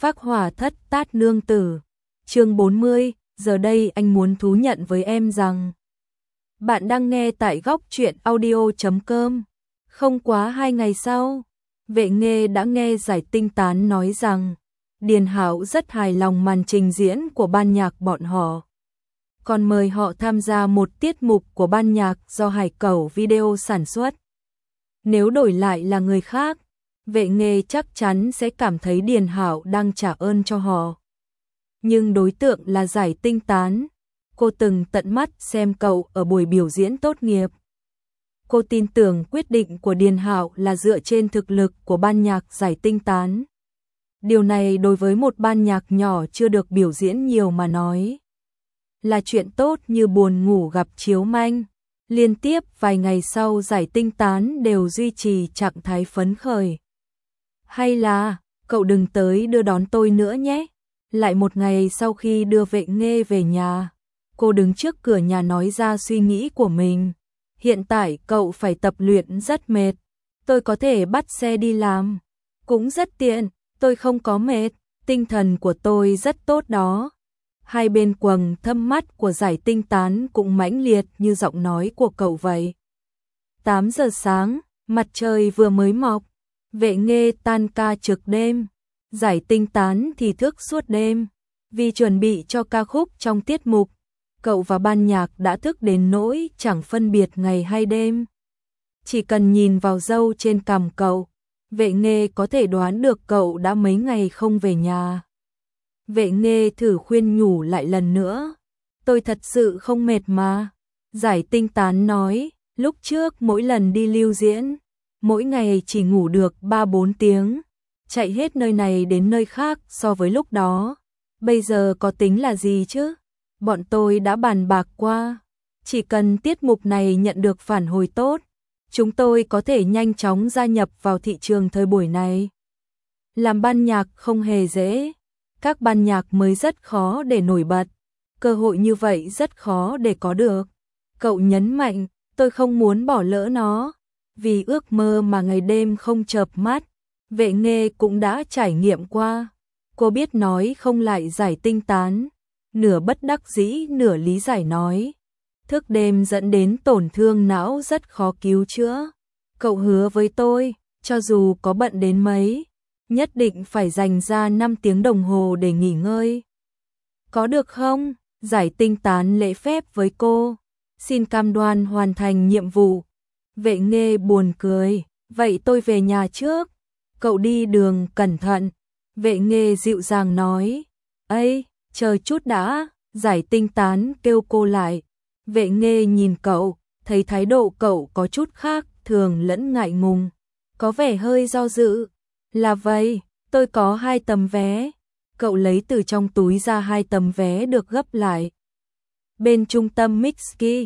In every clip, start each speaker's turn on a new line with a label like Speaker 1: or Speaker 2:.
Speaker 1: Phác Hỏa Thất Tát Nương Tử. Chương 40, giờ đây anh muốn thú nhận với em rằng bạn đang nghe tại góc truyện audio.com. Không quá 2 ngày sau, Vệ Nghê đã nghe Giải Tinh Tán nói rằng Điền Hạo rất hài lòng màn trình diễn của ban nhạc bọn họ, còn mời họ tham gia một tiết mục của ban nhạc do Hải Cẩu Video sản xuất. Nếu đổi lại là người khác, Vệ Nghê chắc chắn sẽ cảm thấy Điền Hạo đang trả ơn cho họ. Nhưng đối tượng là Giải Tinh Tán, cô từng tận mắt xem cậu ở buổi biểu diễn tốt nghiệp. Cô tin tưởng quyết định của Điền Hạo là dựa trên thực lực của ban nhạc Giải Tinh Tán. Điều này đối với một ban nhạc nhỏ chưa được biểu diễn nhiều mà nói là chuyện tốt như buồn ngủ gặp chiếu manh. Liên tiếp vài ngày sau, Giải Tinh Tán đều duy trì trạng thái phấn khởi. Hay là, cậu đừng tới đưa đón tôi nữa nhé. Lại một ngày sau khi đưa Vệ Nghê về nhà, cô đứng trước cửa nhà nói ra suy nghĩ của mình. Hiện tại cậu phải tập luyện rất mệt. Tôi có thể bắt xe đi làm, cũng rất tiện, tôi không có mệt, tinh thần của tôi rất tốt đó. Hai bên quầng thâm mắt của Giải Tinh Tán cũng mãnh liệt như giọng nói của cậu vậy. 8 giờ sáng, mặt trời vừa mới mọc, Vệ Nghê tan ca trực đêm, Giải Tinh Tán thì thức suốt đêm. Vì chuẩn bị cho ca khúc trong tiết mục, cậu và ban nhạc đã thức đến nỗi chẳng phân biệt ngày hay đêm. Chỉ cần nhìn vào râu trên cằm cậu, Vệ Nghê có thể đoán được cậu đã mấy ngày không về nhà. Vệ Nghê thử khuyên nhủ lại lần nữa. Tôi thật sự không mệt mà. Giải Tinh Tán nói, lúc trước mỗi lần đi lưu diễn, mỗi ngày chỉ ngủ được 3-4 tiếng, chạy hết nơi này đến nơi khác so với lúc đó. Bây giờ có tính là gì chứ? Bọn tôi đã bàn bạc qua. Chỉ cần tiết mục này nhận được phản hồi tốt, chúng tôi có thể nhanh chóng gia nhập vào thị trường thời buổi này. Làm ban nhạc không hề dễ. Các ban nhạc mới rất khó để nổi bật. Cơ hội như vậy rất khó để có được. Cậu nhấn mạnh, tôi không muốn bỏ lỡ nó. Vì ước mơ mà ngày đêm không chợp mắt, Vệ Nghê cũng đã trải nghiệm qua. Cô biết nói không lại Giải Tinh Tán. Nửa bất đắc dĩ nửa lý giải nói. Thức đêm dẫn đến tổn thương não rất khó cứu chữa. Cậu hứa với tôi, cho dù có bận đến mấy, nhất định phải dành ra 5 tiếng đồng hồ để nghỉ ngơi. Có được không? Giải Tinh Tán lễ phép với cô. Xin cam đoan hoàn thành nhiệm vụ. Vệ Nghê buồn cười. Vậy tôi về nhà trước. Cậu đi đường cẩn thận. Vệ Nghê dịu dàng nói. Ây, chờ chút đã. Giải Tinh Tán kêu cô lại. Vệ Nghê nhìn cậu, thấy thái độ cậu có chút khác thường lẫn ngại ngùng, có vẻ hơi do dự. Là vậy, tôi có 2 tấm vé. Cậu lấy từ trong túi ra 2 tấm vé được gấp lại. Bên trung tâm Mixki,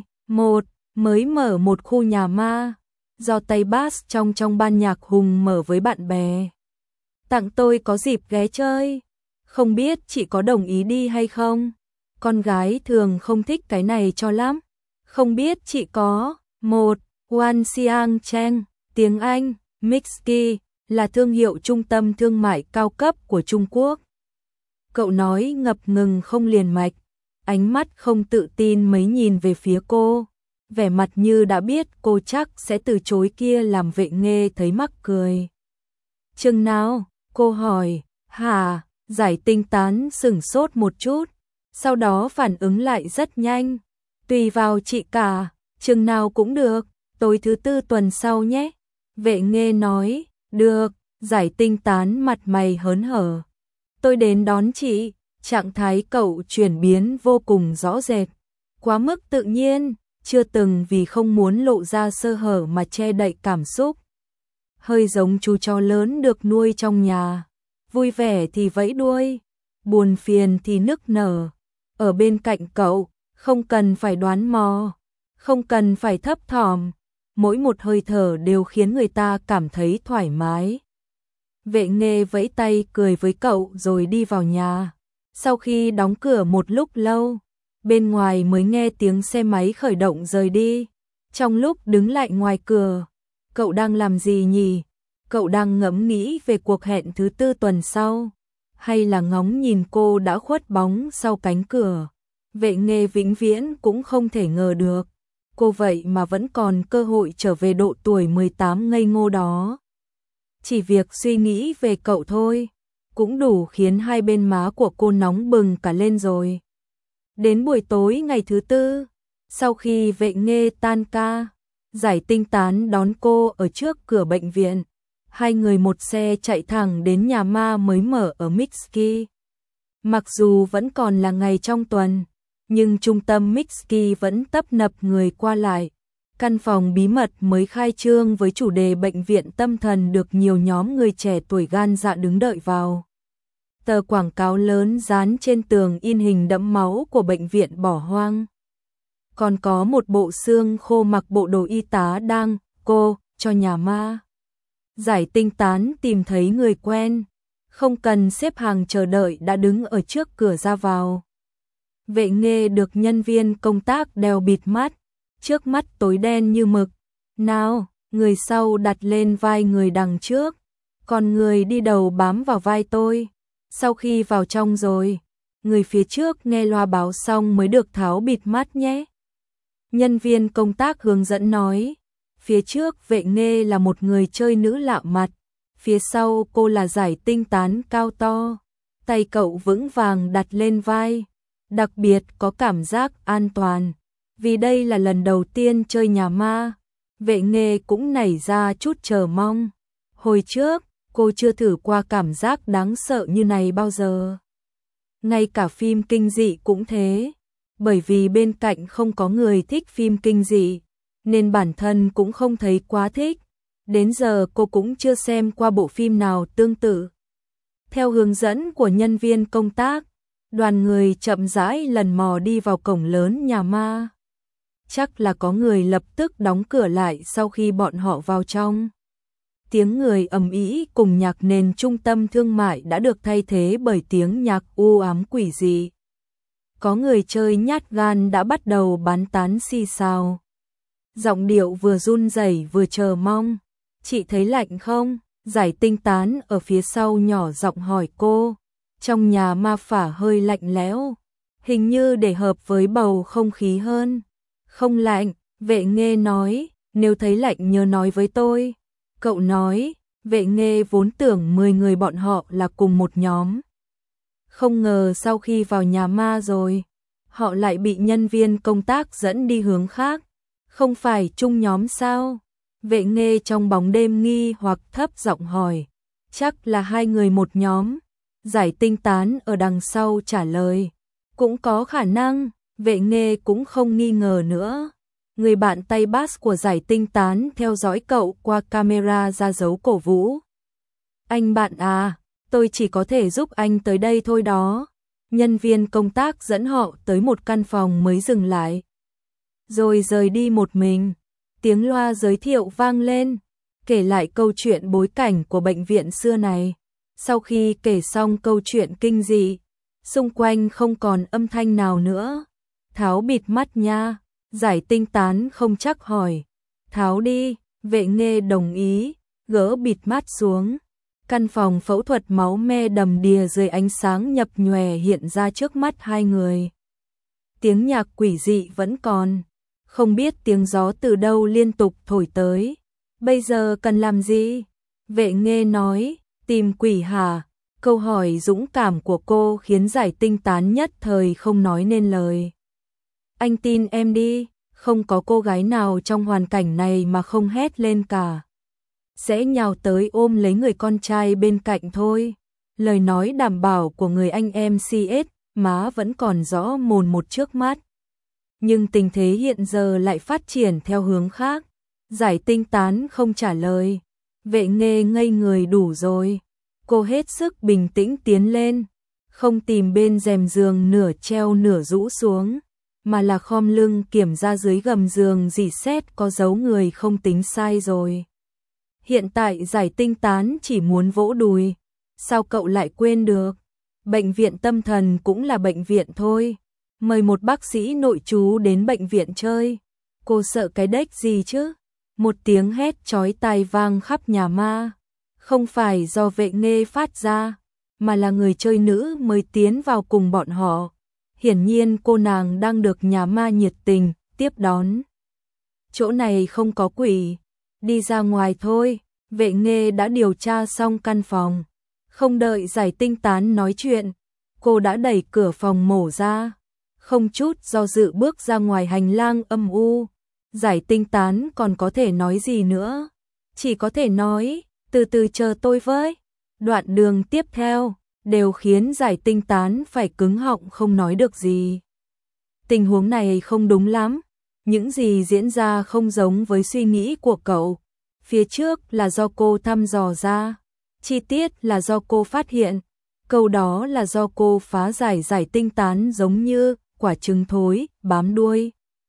Speaker 1: mới mở một khu nhà ma, do tay bass trong ban nhạc Hùng mở với bạn bè. Tặng tôi có dịp ghé chơi. Không biết chị có đồng ý đi hay không? Con gái thường không thích cái này cho lắm. Không biết chị có. Wan Xiang Cheng, tiếng Anh, Mixki là thương hiệu trung tâm thương mại cao cấp của Trung Quốc. Cậu nói ngập ngừng không liền mạch, ánh mắt không tự tin mấy nhìn về phía cô, vẻ mặt như đã biết cô chắc sẽ từ chối kia làm Vệ Nghê thấy mắc cười. Chừng nào? Cô hỏi. Hả? Giải Tinh Tán sửng sốt một chút, sau đó phản ứng lại rất nhanh. Tùy vào chị cả, chừng nào cũng được, tối thứ 4 tuần sau nhé. Vệ Nghê nói. Được. Giải Tinh Tán mặt mày hớn hở. Tôi đến đón chị. Trạng thái cậu chuyển biến vô cùng rõ rệt, quá mức tự nhiên, chưa từng vì không muốn lộ ra sơ hở mà che đậy cảm xúc. Hơi giống chú chó lớn được nuôi trong nhà, vui vẻ thì vẫy đuôi, buồn phiền thì nức nở. Ở bên cạnh cậu, không cần phải đoán mò, không cần phải thấp thỏm, mỗi một hơi thở đều khiến người ta cảm thấy thoải mái. Vệ Nghê vẫy tay cười với cậu rồi đi vào nhà. Sau khi đóng cửa một lúc lâu, bên ngoài mới nghe tiếng xe máy khởi động rời đi. Trong lúc đứng lại ngoài cửa, cậu đang làm gì nhỉ? Cậu đang ngẫm nghĩ về cuộc hẹn thứ 4 tuần sau. hay là ngóng nhìn cô đã khuất bóng sau cánh cửa. Vệ Nghê vĩnh viễn cũng không thể ngờ được, cô vậy mà vẫn còn cơ hội trở về độ tuổi 18 ngây ngô đó. Chỉ việc suy nghĩ về cậu thôi, cũng đủ khiến hai bên má của cô nóng bừng cả lên rồi. Đến buổi tối ngày thứ tư, sau khi Vệ Nghê tan ca, Giải Tinh Tán đón cô ở trước cửa bệnh viện. Hai người một xe chạy thẳng đến nhà ma mới mở ở Mitski. Mặc dù vẫn còn là ngày trong tuần, nhưng trung tâm Mitski vẫn tấp nập người qua lại. Căn phòng bí mật mới khai trương với chủ đề bệnh viện tâm thần được nhiều nhóm người trẻ tuổi gan dạ đứng đợi vào. Tờ quảng cáo lớn dán trên tường in hình đẫm máu của bệnh viện bỏ hoang. Còn có một bộ xương khô mặc bộ đồ y tá đang cho nhà ma. Giải Tinh Tán tìm thấy người quen, không cần xếp hàng chờ đợi đã đứng ở trước cửa ra vào. Vệ Nghê được nhân viên công tác đeo bịt mắt, trước mắt tối đen như mực. Nào, người sau đặt lên vai người đằng trước, còn người đi đầu bám vào vai tôi. Sau khi vào trong rồi, người phía trước nghe loa báo xong mới được tháo bịt mắt nhé. Nhân viên công tác hướng dẫn nói. Phía trước Vệ Nghê là một người chơi nữ lạ mặt, phía sau cô là Giải Tinh Tán cao to, tay cậu vững vàng đặt lên vai, đặc biệt có cảm giác an toàn, vì đây là lần đầu tiên chơi nhà ma. Vệ Nghê cũng nảy ra chút chờ mong, hồi trước cô chưa thử qua cảm giác đáng sợ như này bao giờ. Ngay cả phim kinh dị cũng thế, bởi vì bên cạnh không có người thích phim kinh dị, nên bản thân cũng không thấy quá thích. Đến giờ cô cũng chưa xem qua bộ phim nào tương tự. Theo hướng dẫn của nhân viên công tác, đoàn người chậm rãi lần mò đi vào cổng lớn nhà ma. Chắc là có người lập tức đóng cửa lại sau khi bọn họ vào trong. Tiếng người ầm ĩ cùng nhạc nền trung tâm thương mại đã được thay thế bởi tiếng nhạc u ám quỷ dị. Có người chơi nhát gan đã bắt đầu bán tán xì xào. Giọng điệu vừa run rẩy vừa chờ mong. Chị thấy lạnh không? Giải Tinh Tán ở phía sau nhỏ giọng hỏi cô. Trong nhà ma phả hơi lạnh lẽo, hình như để hợp với bầu không khí hơn. Không lạnh, Vệ Nghê nói, nếu thấy lạnh nhớ nói với tôi. Cậu nói, Vệ Nghê vốn tưởng 10 người bọn họ là cùng một nhóm. Không ngờ sau khi vào nhà ma rồi, họ lại bị nhân viên công tác dẫn đi hướng khác. Không phải chung nhóm sao? Vệ Nghê trong bóng đêm nghi hoặc thấp giọng hỏi. Chắc là hai người một nhóm. Giải Tinh Tán ở đằng sau trả lời. Cũng có khả năng, Vệ Nghê cũng không nghi ngờ nữa. Người bạn tay bass của Giải Tinh Tán theo dõi cậu qua camera ra dấu cổ vũ. Anh bạn à, tôi chỉ có thể giúp anh tới đây thôi đó. Nhân viên công tác dẫn họ tới một căn phòng mới dừng lại. Rồi rời đi một mình. Tiếng loa giới thiệu vang lên, kể lại câu chuyện bối cảnh của bệnh viện xưa này. Sau khi kể xong câu chuyện kinh dị, xung quanh không còn âm thanh nào nữa. Tháo bịt mắt nha, Giải Tinh Tán không chắc hỏi. Tháo đi, Vệ Nghê đồng ý, gỡ bịt mắt xuống. Căn phòng phẫu thuật máu me đầm đìa dưới ánh sáng nhập nhòe hiện ra trước mắt hai người. Tiếng nhạc quỷ dị vẫn còn. Không biết tiếng gió từ đâu liên tục thổi tới. Bây giờ cần làm gì? Vệ Nghê nói, tìm quỷ hả? Câu hỏi dũng cảm của cô khiến Giải Tinh Tán nhất thời không nói nên lời. Anh tin em đi, không có cô gái nào trong hoàn cảnh này mà không hét lên cả. Sẽ nhào tới ôm lấy người con trai bên cạnh thôi. Lời nói đảm bảo của người anh em CS, má vẫn còn rõ mồn một trước mắt. Nhưng tình thế hiện giờ lại phát triển theo hướng khác. Giải Tinh Tán không trả lời. Vệ Nghê ngây người đủ rồi. Cô hết sức bình tĩnh tiến lên. Không tìm bên rèm giường nửa treo nửa rũ xuống, mà là khom lưng kiểm ra dưới gầm giường dỉ sét có dấu người không tính sai rồi. Hiện tại Giải Tinh Tán chỉ muốn vỗ đùi. Sao cậu lại quên được? Bệnh viện tâm thần cũng là bệnh viện thôi. Mời một bác sĩ nội trú đến bệnh viện chơi. Cô sợ cái đếch gì chứ? Một tiếng hét chói tai vang khắp nhà ma. Không phải do Vệ Nghê phát ra, mà là người chơi nữ mới tiến vào cùng bọn họ. Hiển nhiên cô nàng đang được nhà ma nhiệt tình tiếp đón. Chỗ này không có quỷ, đi ra ngoài thôi. Vệ Nghê đã điều tra xong căn phòng, không đợi Giải Tinh Tán nói chuyện, cô đã đẩy cửa phòng mổ ra, không chút do dự bước ra ngoài hành lang âm u. Giải Tinh Tán còn có thể nói gì nữa, chỉ có thể nói, từ từ chờ tôi với. Đoạn đường tiếp theo đều khiến Giải Tinh Tán phải cứng họng không nói được gì. Tình huống này không đúng lắm, những gì diễn ra không giống với suy nghĩ của cậu. Phía trước là do cô thăm dò ra, chi tiết là do cô phát hiện, câu đó là do cô phá giải. Giải Tinh Tán giống như quả trứng thối, bám đuôi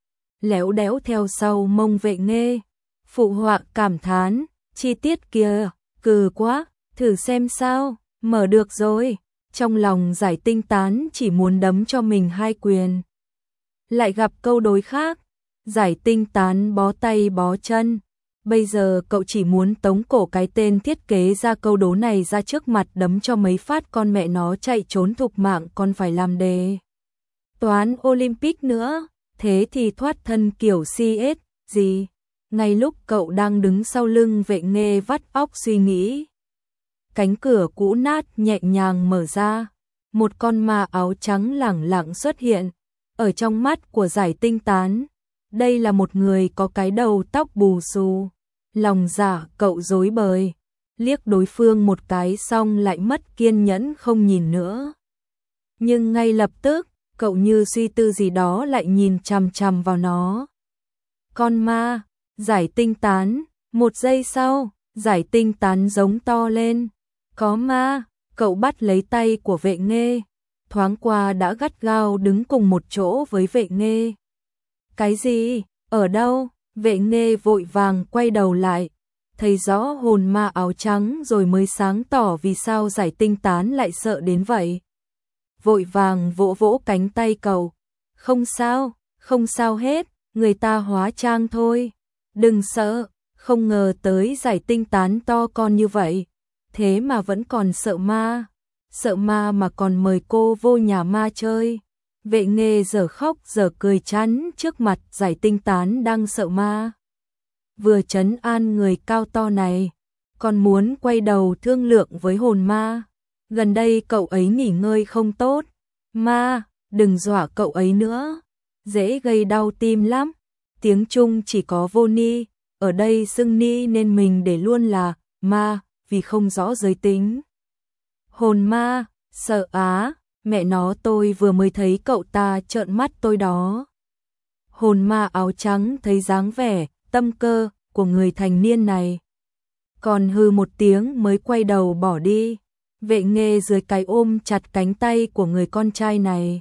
Speaker 1: léo đéo theo sau mông Vệ Nghê. Phụ họa cảm thán, chi tiết kia, cừ quá, thử xem sao, mở được rồi. Trong lòng Giải Tinh Tán chỉ muốn đấm cho mình 2 quyền. Lại gặp câu đối khác, Giải Tinh Tán bó tay bó chân. Bây giờ cậu chỉ muốn tống cổ cái tên thiết kế ra câu đố này ra trước mặt đấm cho mấy phát con mẹ nó chạy trốn thục mạng còn phải làm đề toán Olympic nữa, thế thì thoát thân kiểu CS gì. Ngay lúc cậu đang đứng sau lưng Vệ Nghê vắt óc suy nghĩ, cánh cửa cũ nát nhẹ nhàng mở ra, một con ma áo trắng lẳng lặng xuất hiện. Ở trong mắt của Giải Tinh Tán, đây là một người có cái đầu tóc bù xù. Lòng dạ cậu rối bời, liếc đối phương một cái xong lại mất kiên nhẫn không nhìn nữa. Nhưng ngay lập tức, cậu như suy tư gì đó lại nhìn chằm chằm vào nó. Con ma, Giải Tinh Tán, 1 giây sau, Giải Tinh Tán giống to lên. Có ma, cậu bắt lấy tay của Vệ Nghê, thoáng qua đã gắt gao đứng cùng một chỗ với Vệ Nghê. Cái gì, ở đâu? Vệ Nghê vội vàng quay đầu lại, thấy rõ hồn ma áo trắng rồi mới sáng tỏ vì sao Giải Tinh Tán lại sợ đến vậy. Vội vàng vỗ vỗ cánh tay cậu. Không sao hết, người ta hóa trang thôi. Đừng sợ, không ngờ tới Giải Tinh Tán to con như vậy. Thế mà vẫn còn sợ ma mà còn mời cô vô nhà ma chơi. Vệ Nghê giờ khóc giờ cười chắn trước mặt Giải Tinh Tán đang sợ ma. Vừa trấn an người cao to này, còn muốn quay đầu thương lượng với hồn ma. Gần đây cậu ấy nghỉ ngơi không tốt. Ma, đừng dọa cậu ấy nữa, dễ gây đau tim lắm. Tiếng Trung chỉ có vô ni, ở đây xưng ni nên mình để luôn là ma, vì không rõ giới tính. Hồn ma, sợ á. Mẹ nó, tôi vừa mới thấy cậu ta trợn mắt tôi đó. Hồn ma áo trắng thấy dáng vẻ, tâm cơ của người thành niên này, còn hừ một tiếng mới quay đầu bỏ đi. Vệ Nghê dưới cái ôm chặt cánh tay của người con trai này.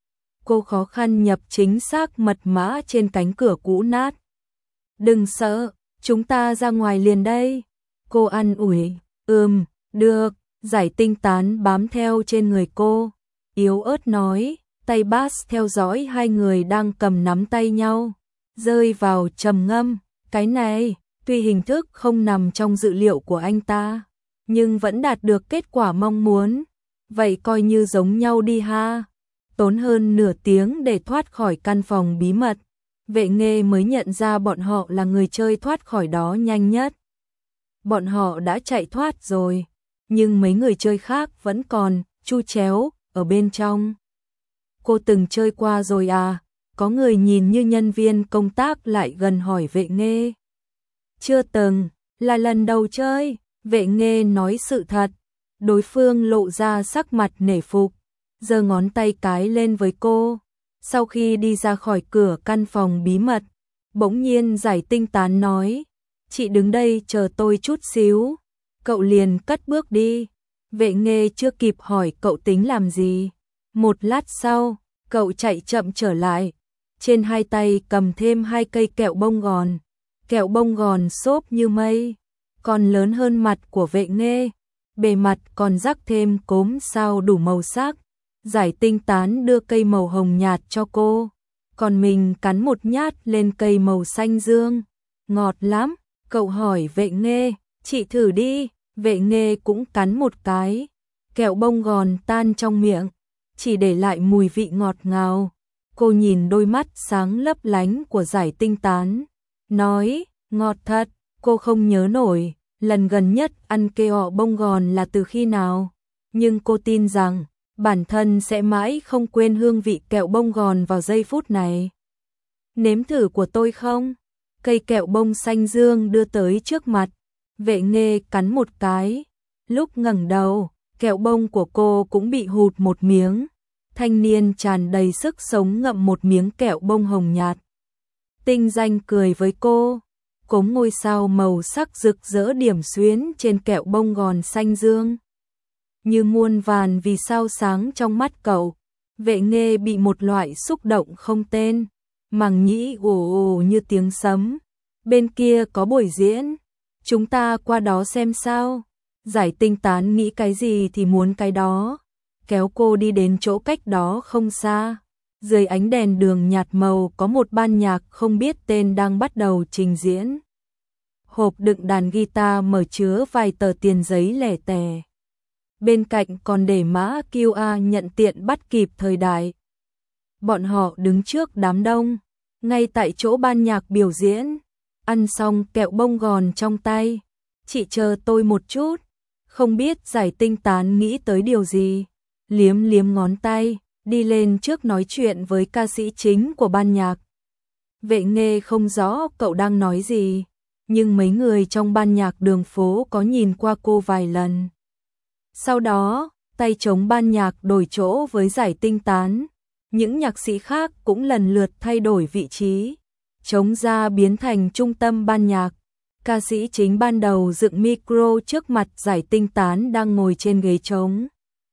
Speaker 1: Cô khó khăn nhập chính xác mật mã trên cánh cửa cũ nát. Đừng sợ, chúng ta ra ngoài liền đây. Cô an ủi, được. Giải Tinh Tán bám theo trên người cô, yếu ớt nói, tay bass theo dõi hai người đang cầm nắm tay nhau, rơi vào trầm ngâm. Cái này, tuy hình thức không nằm trong dự liệu của anh ta, nhưng vẫn đạt được kết quả mong muốn. Vậy coi như giống nhau đi ha. Tốn hơn nửa tiếng để thoát khỏi căn phòng bí mật, Vệ Nghê mới nhận ra bọn họ là người chơi thoát khỏi đó nhanh nhất. Bọn họ đã chạy thoát rồi, nhưng mấy người chơi khác vẫn còn chu chéo ở bên trong. Cô từng chơi qua rồi à? Có người nhìn như nhân viên công tác lại gần hỏi Vệ Nghê. Chưa từng, là lần đầu chơi. Vệ Nghê nói sự thật. Đối phương lộ ra sắc mặt nể phục, giơ ngón tay cái lên với cô. Sau khi đi ra khỏi cửa căn phòng bí mật, bỗng nhiên Giải Tinh Tán nói, chị đứng đây chờ tôi chút xíu. Cậu liền cất bước đi. Vệ Nghê chưa kịp hỏi cậu tính làm gì. Một lát sau, cậu chạy chậm trở lại. Trên hai tay cầm thêm 2 cây kẹo bông gòn. Kẹo bông gòn xốp như mây, còn lớn hơn mặt của Vệ Nghê. Bề mặt còn rắc thêm cốm sao đủ màu sắc. Giải Tinh Tán đưa cây màu hồng nhạt cho cô, còn mình cắn một nhát lên cây màu xanh dương. Ngọt lắm. Cậu hỏi Vệ Nghê, chị thử đi. Vệ Nghê cũng cắn một cái. kẹo bông gòn tan trong miệng, chỉ để lại mùi vị ngọt ngào. Cô nhìn đôi mắt sáng lấp lánh của Giải Tinh Tán, nói, ngọt thật. Cô không nhớ nổi lần gần nhất ăn kẹo bông gòn là từ khi nào, nhưng cô tin rằng bản thân sẽ mãi không quên hương vị kẹo bông gòn vào giây phút này. Nếm thử của tôi không? Cây kẹo bông xanh dương đưa tới trước mặt, Vệ Nghê cắn một cái, lúc ngẩng đầu, kẹo bông của cô cũng bị hụt một miếng. Thanh niên tràn đầy sức sống ngậm một miếng kẹo bông hồng nhạt. Tinh Danh cười với cô, cốm ngôi sao màu sắc rực rỡ điểm xuyến trên kẹo bông gòn xanh dương. Như muôn vàn vì sao sáng trong mắt cậu. Vệ Nghê bị một loại xúc động không tên, màng nhĩ ồ ồ như tiếng sấm. Bên kia có buổi diễn, chúng ta qua đó xem sao. Giải Tinh Tán nghĩ cái gì thì muốn cái đó, kéo cô đi đến chỗ cách đó không xa. Dưới ánh đèn đường nhạt màu có một ban nhạc không biết tên đang bắt đầu trình diễn. Hộp đựng đàn guitar mở chứa vài tờ tiền giấy lẻ tẻ. Bên cạnh còn để mã QR nhận tiện bắt kịp thời đại. Bọn họ đứng trước đám đông, ngay tại chỗ ban nhạc biểu diễn. Ăn xong kẹo bông gòn trong tay, chị chờ tôi một chút. Không biết Giải Tinh Tán nghĩ tới điều gì, liếm liếm ngón tay, đi lên trước nói chuyện với ca sĩ chính của ban nhạc. Vệ Nghê không rõ cậu đang nói gì, nhưng mấy người trong ban nhạc đường phố có nhìn qua cô vài lần. Sau đó, tay trống ban nhạc đổi chỗ với Giải Tinh Tán, những nhạc sĩ khác cũng lần lượt thay đổi vị trí, trống ra biến thành trung tâm ban nhạc. Ca sĩ chính ban đầu dựng micro trước mặt Giải Tinh Tán đang ngồi trên ghế trống.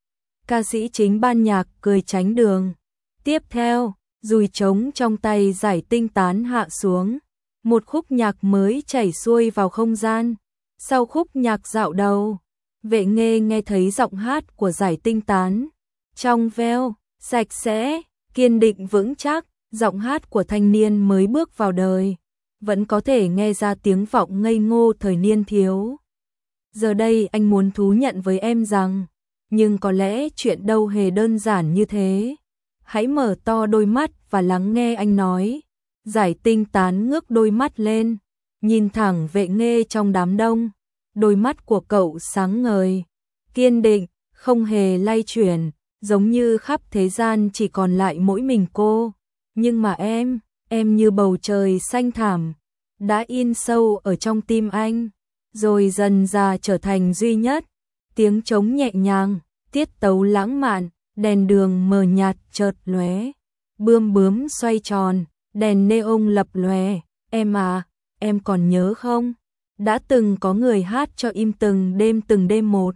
Speaker 1: Ca sĩ chính ban nhạc cười tránh đường. Tiếp theo, dùi trống trong tay Giải Tinh Tán hạ xuống. Một khúc nhạc mới chảy xuôi vào không gian. Sau khúc nhạc dạo đầu, Vệ Nghê nghe thấy giọng hát của Giải Tinh Tán. Trong veo, sạch sẽ, kiên định vững chắc, giọng hát của thanh niên mới bước vào đời. Vẫn có thể nghe ra tiếng vọng ngây ngô thời niên thiếu. Giờ đây anh muốn thú nhận với em rằng, nhưng có lẽ chuyện đâu hề đơn giản như thế. Hãy mở to đôi mắt và lắng nghe anh nói. Giải Tinh Tán ngước đôi mắt lên, nhìn thẳng Vệ Nghê trong đám đông. Đôi mắt của cậu sáng ngời, kiên định, không hề lay chuyển, giống như khắp thế gian chỉ còn lại mỗi mình cô. Nhưng mà em như bầu trời xanh thẳm, đã in sâu ở trong tim anh, rồi dần dà trở thành duy nhất. Tiếng trống nhẹ nhàng, tiết tấu lãng mạn, đèn đường mờ nhạt chợt lóe, bươm bướm xoay tròn, đèn neon lập lòe. Em à, em còn nhớ không? Đã từng có người hát cho im từng đêm 1,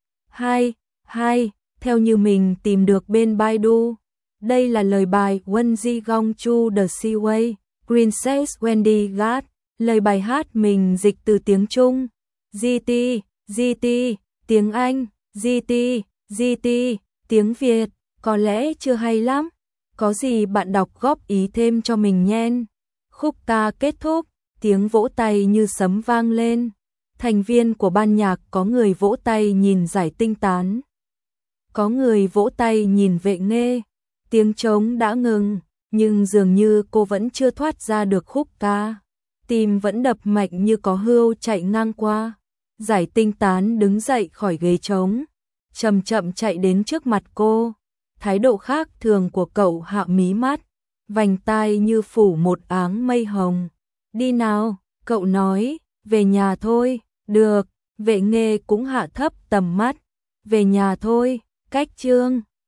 Speaker 1: 2, 2, theo như mình tìm được bên Baidu. Đây là lời bài When Ji Gong Chu The Seaway, Princess Wendy Gard. Lời bài hát mình dịch từ tiếng Trung, GT, GT, tiếng Anh, GT, GT, tiếng Việt, có lẽ chưa hay lắm. Có gì bạn đọc góp ý thêm cho mình nhen. Khúc ca kết thúc, tiếng vỗ tay như sấm vang lên. Thành viên của ban nhạc có người vỗ tay nhìn Giải Tinh Tán, có người vỗ tay nhìn Vệ Nghê. Tiếng trống đã ngừng, nhưng dường như cô vẫn chưa thoát ra được khúc ca. Tim vẫn đập mạnh như có hươu chạy ngang qua. Giải Tinh Tán đứng dậy khỏi ghế trống, chậm chậm chạy đến trước mặt cô. Thái độ khác thường của cậu hạ mí mắt, vành tai như phủ một áng mây hồng. Đi nào, cậu nói, về nhà thôi. Được, Vệ Nghê cũng hạ thấp tầm mắt. Về nhà thôi, cách chương.